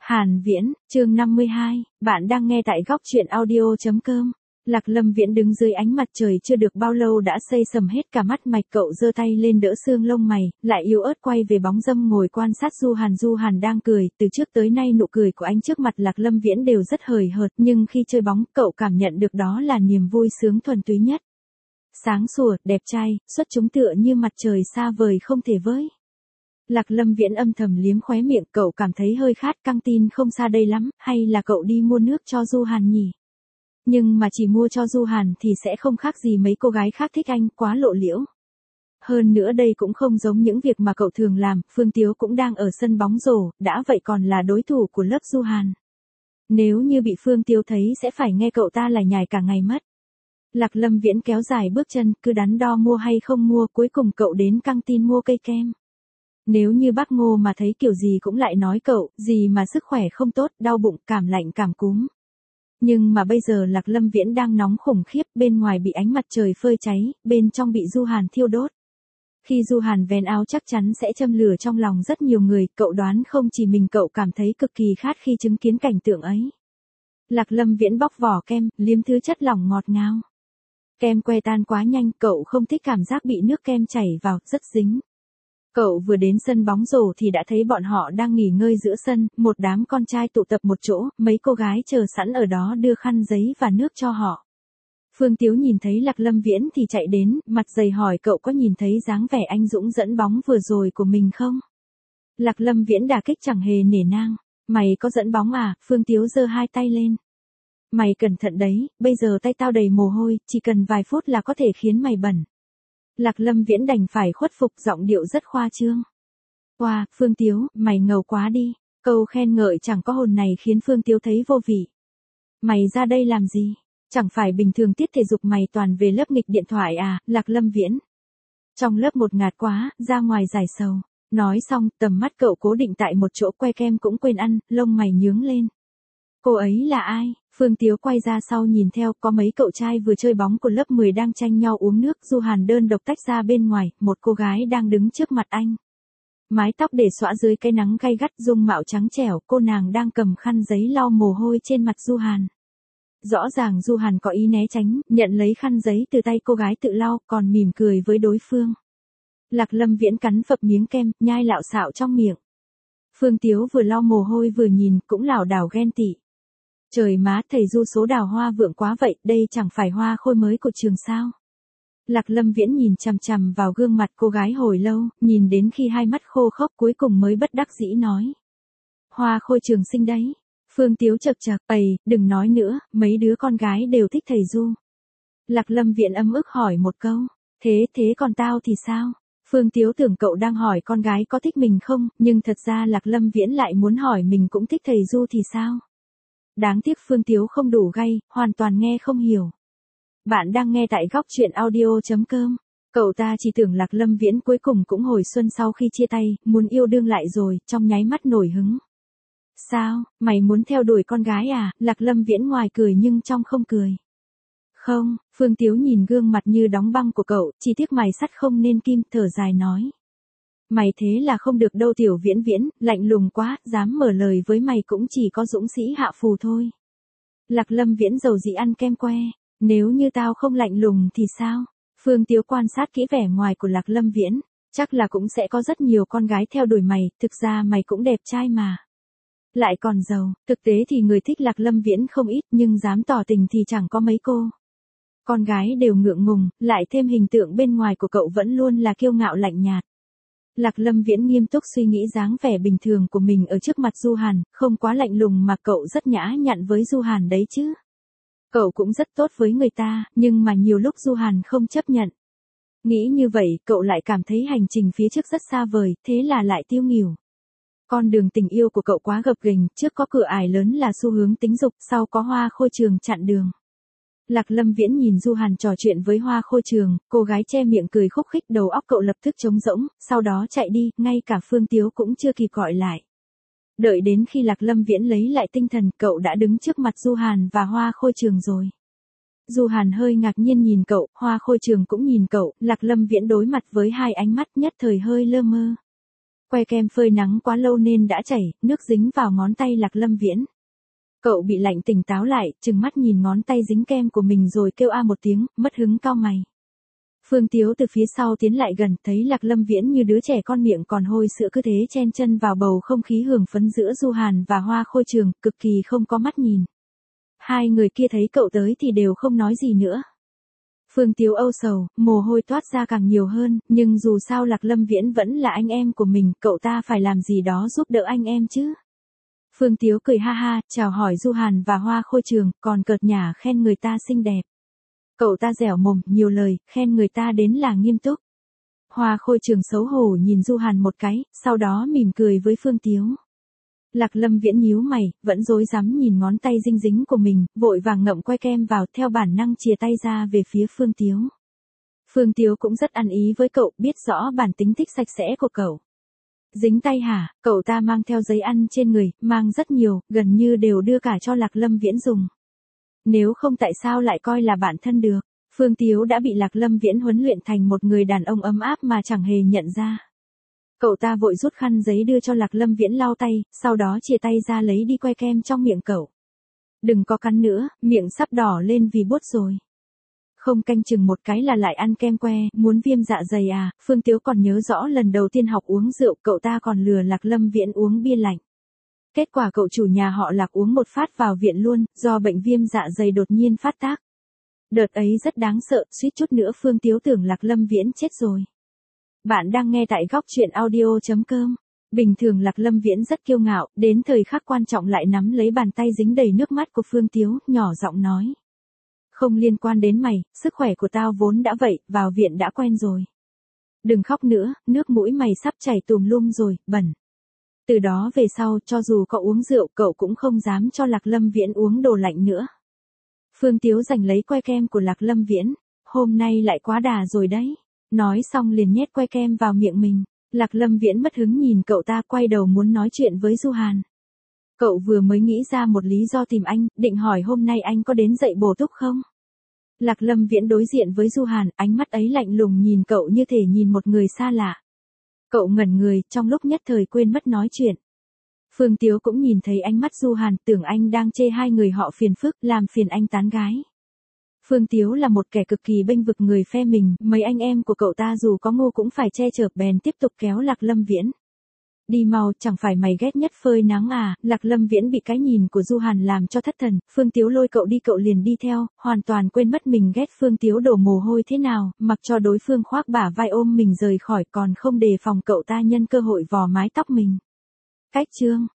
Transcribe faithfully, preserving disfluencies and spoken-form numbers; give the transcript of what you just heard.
Hàn Viễn, chương năm mươi hai, bạn đang nghe tại góc truyện audio.com. Lạc Lâm Viễn đứng dưới ánh mặt trời chưa được bao lâu đã xây sầm hết cả mắt mạch, cậu giơ tay lên đỡ xương lông mày, lại yếu ớt quay về bóng dâm ngồi quan sát Du Hàn. Du Hàn đang cười, từ trước tới nay nụ cười của anh trước mặt Lạc Lâm Viễn đều rất hời hợt, nhưng khi chơi bóng, cậu cảm nhận được đó là niềm vui sướng thuần túy nhất. Sáng sủa, đẹp trai, xuất chúng tựa như mặt trời xa vời không thể với. Lạc Lâm Viễn âm thầm liếm khóe miệng, cậu cảm thấy hơi khát, căng tin không xa đây lắm, hay là cậu đi mua nước cho Du Hàn nhỉ? Nhưng mà chỉ mua cho Du Hàn thì sẽ không khác gì mấy cô gái khác thích anh, quá lộ liễu. Hơn nữa đây cũng không giống những việc mà cậu thường làm, Phương Tiếu cũng đang ở sân bóng rổ, đã vậy còn là đối thủ của lớp Du Hàn. Nếu như bị Phương Tiếu thấy sẽ phải nghe cậu ta lải nhải cả ngày mất. Lạc Lâm Viễn kéo dài bước chân, cứ đắn đo mua hay không mua, cuối cùng cậu đến căng tin mua cây kem. Nếu như bác Ngô mà thấy kiểu gì cũng lại nói cậu, gì mà sức khỏe không tốt, đau bụng, cảm lạnh cảm cúm. Nhưng mà bây giờ Lạc Lâm Viễn đang nóng khủng khiếp, bên ngoài bị ánh mặt trời phơi cháy, bên trong bị Du Hàn thiêu đốt. Khi Du Hàn vén áo chắc chắn sẽ châm lửa trong lòng rất nhiều người, cậu đoán không chỉ mình cậu cảm thấy cực kỳ khát khi chứng kiến cảnh tượng ấy. Lạc Lâm Viễn bóc vỏ kem, liếm thứ chất lỏng ngọt ngào. Kem que tan quá nhanh, cậu không thích cảm giác bị nước kem chảy vào, rất dính. Cậu vừa đến sân bóng rổ thì đã thấy bọn họ đang nghỉ ngơi giữa sân, một đám con trai tụ tập một chỗ, mấy cô gái chờ sẵn ở đó đưa khăn giấy và nước cho họ. Phương Tiếu nhìn thấy Lạc Lâm Viễn thì chạy đến, mặt dày hỏi cậu có nhìn thấy dáng vẻ anh dũng dẫn bóng vừa rồi của mình không? Lạc Lâm Viễn đả kích chẳng hề nể nang. Mày có dẫn bóng à? Phương Tiếu giơ hai tay lên. Mày cẩn thận đấy, bây giờ tay tao đầy mồ hôi, chỉ cần vài phút là có thể khiến mày bẩn. Lạc Lâm Viễn đành phải khuất phục, giọng điệu rất khoa trương. Wow, Phương Tiếu, mày ngầu quá đi. Câu khen ngợi chẳng có hồn này khiến Phương Tiếu thấy vô vị. Mày ra đây làm gì? Chẳng phải bình thường tiết thể dục mày toàn về lớp nghịch điện thoại à? Lạc Lâm Viễn. Trong lớp một ngạt quá, ra ngoài giải sầu. Nói xong, tầm mắt cậu cố định tại một chỗ, que kem cũng quên ăn, lông mày nhướng lên. Cô ấy là ai? Phương Tiếu quay ra sau nhìn theo, có mấy cậu trai vừa chơi bóng của lớp mười đang tranh nhau uống nước, Du Hàn đơn độc tách ra bên ngoài, một cô gái đang đứng trước mặt anh. Mái tóc để xõa dưới cái nắng gay gắt, dung mạo trắng trẻo, cô nàng đang cầm khăn giấy lau mồ hôi trên mặt Du Hàn. Rõ ràng Du Hàn có ý né tránh, nhận lấy khăn giấy từ tay cô gái tự lau, còn mỉm cười với đối phương. Lạc Lâm Viễn cắn phập miếng kem, nhai lạo xạo trong miệng. Phương Tiếu vừa lau mồ hôi vừa nhìn, cũng lảo đảo ghen tị. Trời má, thầy Du số đào hoa vượng quá vậy, đây chẳng phải hoa khôi mới của trường sao? Lạc Lâm Viễn nhìn chằm chằm vào gương mặt cô gái hồi lâu, nhìn đến khi hai mắt khô khốc cuối cùng mới bất đắc dĩ nói. Hoa khôi trường sinh đấy. Phương Tiếu chậc chậc, ầy, đừng nói nữa, mấy đứa con gái đều thích thầy Du. Lạc Lâm Viễn ấm ức hỏi một câu, thế thế còn tao thì sao? Phương Tiếu tưởng cậu đang hỏi con gái có thích mình không, nhưng thật ra Lạc Lâm Viễn lại muốn hỏi mình cũng thích thầy Du thì sao? Đáng tiếc Phương Tiếu không đủ gay, hoàn toàn nghe không hiểu. Bạn đang nghe tại góc truyện audio.com. Cậu ta chỉ tưởng Lạc Lâm Viễn cuối cùng cũng hồi xuân sau khi chia tay, muốn yêu đương lại rồi, trong nháy mắt nổi hứng. Sao, mày muốn theo đuổi con gái à? Lạc Lâm Viễn ngoài cười nhưng trong không cười. Không, Phương Tiếu nhìn gương mặt như đóng băng của cậu, chỉ tiếc mày sắt không nên kim, thở dài nói. Mày thế là không được đâu Tiểu Viễn Viễn, lạnh lùng quá, dám mở lời với mày cũng chỉ có dũng sĩ hạ phù thôi. Lạc Lâm Viễn dầu dĩ ăn kem que, nếu như tao không lạnh lùng thì sao? Phương Tiếu quan sát kỹ vẻ ngoài của Lạc Lâm Viễn, chắc là cũng sẽ có rất nhiều con gái theo đuổi mày, thực ra mày cũng đẹp trai mà. Lại còn giàu, thực tế thì người thích Lạc Lâm Viễn không ít nhưng dám tỏ tình thì chẳng có mấy cô. Con gái đều ngượng ngùng, lại thêm hình tượng bên ngoài của cậu vẫn luôn là kiêu ngạo lạnh nhạt. Lạc Lâm Viễn nghiêm túc suy nghĩ dáng vẻ bình thường của mình ở trước mặt Du Hàn, không quá lạnh lùng mà cậu rất nhã nhặn với Du Hàn đấy chứ. Cậu cũng rất tốt với người ta, nhưng mà nhiều lúc Du Hàn không chấp nhận. Nghĩ như vậy, cậu lại cảm thấy hành trình phía trước rất xa vời, thế là lại tiêu nghỉu. Con đường tình yêu của cậu quá gập ghềnh, trước có cửa ải lớn là xu hướng tính dục, sau có Hoa Khôi Trường chặn đường. Lạc Lâm Viễn nhìn Du Hàn trò chuyện với Hoa Khôi Trường, cô gái che miệng cười khúc khích, đầu óc cậu lập tức trống rỗng, sau đó chạy đi, ngay cả Phương Tiếu cũng chưa kịp gọi lại. Đợi đến khi Lạc Lâm Viễn lấy lại tinh thần, cậu đã đứng trước mặt Du Hàn và Hoa Khôi Trường rồi. Du Hàn hơi ngạc nhiên nhìn cậu, Hoa Khôi Trường cũng nhìn cậu, Lạc Lâm Viễn đối mặt với hai ánh mắt nhất thời hơi lơ mơ. Que kem phơi nắng quá lâu nên đã chảy, nước dính vào ngón tay Lạc Lâm Viễn. Cậu bị lạnh tỉnh táo lại, trừng mắt nhìn ngón tay dính kem của mình rồi kêu a một tiếng, mất hứng cau mày. Phương Tiếu từ phía sau tiến lại gần, thấy Lạc Lâm Viễn như đứa trẻ con miệng còn hôi sữa cứ thế chen chân vào bầu không khí hưởng phấn giữa Du Hàn và Hoa Khôi Trường, cực kỳ không có mắt nhìn. Hai người kia thấy cậu tới thì đều không nói gì nữa. Phương Tiếu âu sầu, mồ hôi toát ra càng nhiều hơn, nhưng dù sao Lạc Lâm Viễn vẫn là anh em của mình, cậu ta phải làm gì đó giúp đỡ anh em chứ. Phương Tiếu cười ha ha, chào hỏi Du Hàn và Hoa Khôi Trường, còn cợt nhả khen người ta xinh đẹp. Cậu ta dẻo mồm, nhiều lời, khen người ta đến là nghiêm túc. Hoa Khôi Trường xấu hổ nhìn Du Hàn một cái, sau đó mỉm cười với Phương Tiếu. Lạc Lâm Viễn nhíu mày, vẫn rối rắm nhìn ngón tay dinh dính của mình, vội vàng ngậm que kem vào, theo bản năng chìa tay ra về phía Phương Tiếu. Phương Tiếu cũng rất ăn ý với cậu, biết rõ bản tính thích sạch sẽ của cậu. Dính tay hả? Cậu ta mang theo giấy ăn trên người, mang rất nhiều, gần như đều đưa cả cho Lạc Lâm Viễn dùng. Nếu không tại sao lại coi là bạn thân được? Phương Tiếu đã bị Lạc Lâm Viễn huấn luyện thành một người đàn ông ấm áp mà chẳng hề nhận ra. Cậu ta vội rút khăn giấy đưa cho Lạc Lâm Viễn lau tay, sau đó chìa tay ra lấy đi que kem trong miệng cậu. Đừng có cắn nữa, miệng sắp đỏ lên vì buốt rồi. Không canh chừng một cái là lại ăn kem que, muốn viêm dạ dày à? Phương Tiếu còn nhớ rõ lần đầu tiên học uống rượu, cậu ta còn lừa Lạc Lâm Viễn uống bia lạnh. Kết quả cậu chủ nhà họ Lạc uống một phát vào viện luôn, do bệnh viêm dạ dày đột nhiên phát tác. Đợt ấy rất đáng sợ, suýt chút nữa Phương Tiếu tưởng Lạc Lâm Viễn chết rồi. Bạn đang nghe tại góc truyện audio chấm com. Bình thường Lạc Lâm Viễn rất kiêu ngạo, đến thời khắc quan trọng lại nắm lấy bàn tay dính đầy nước mắt của Phương Tiếu, nhỏ giọng nói. Không liên quan đến mày, sức khỏe của tao vốn đã vậy, vào viện đã quen rồi. Đừng khóc nữa, nước mũi mày sắp chảy tùm lum rồi, bẩn. Từ đó về sau, cho dù cậu uống rượu, cậu cũng không dám cho Lạc Lâm Viễn uống đồ lạnh nữa. Phương Tiếu giành lấy que kem của Lạc Lâm Viễn. Hôm nay lại quá đà rồi đấy. Nói xong liền nhét que kem vào miệng mình. Lạc Lâm Viễn mất hứng nhìn cậu ta, quay đầu muốn nói chuyện với Du Hàn. Cậu vừa mới nghĩ ra một lý do tìm anh, định hỏi hôm nay anh có đến dạy bổ túc không? Lạc Lâm Viễn đối diện với Du Hàn, ánh mắt ấy lạnh lùng nhìn cậu như thể nhìn một người xa lạ. Cậu ngẩn người, trong lúc nhất thời quên mất nói chuyện. Phương Tiếu cũng nhìn thấy ánh mắt Du Hàn, tưởng anh đang chê hai người họ phiền phức, làm phiền anh tán gái. Phương Tiếu là một kẻ cực kỳ bênh vực người phe mình, mấy anh em của cậu ta dù có ngu cũng phải che chở, bèn tiếp tục kéo Lạc Lâm Viễn. Đi mau, chẳng phải mày ghét nhất phơi nắng à? Lạc Lâm Viễn bị cái nhìn của Du Hàn làm cho thất thần, Phương Tiếu lôi cậu đi cậu liền đi theo, hoàn toàn quên mất mình ghét Phương Tiếu đổ mồ hôi thế nào, mặc cho đối phương khoác bả vai ôm mình rời khỏi, còn không đề phòng cậu ta nhân cơ hội vò mái tóc mình. Cách chương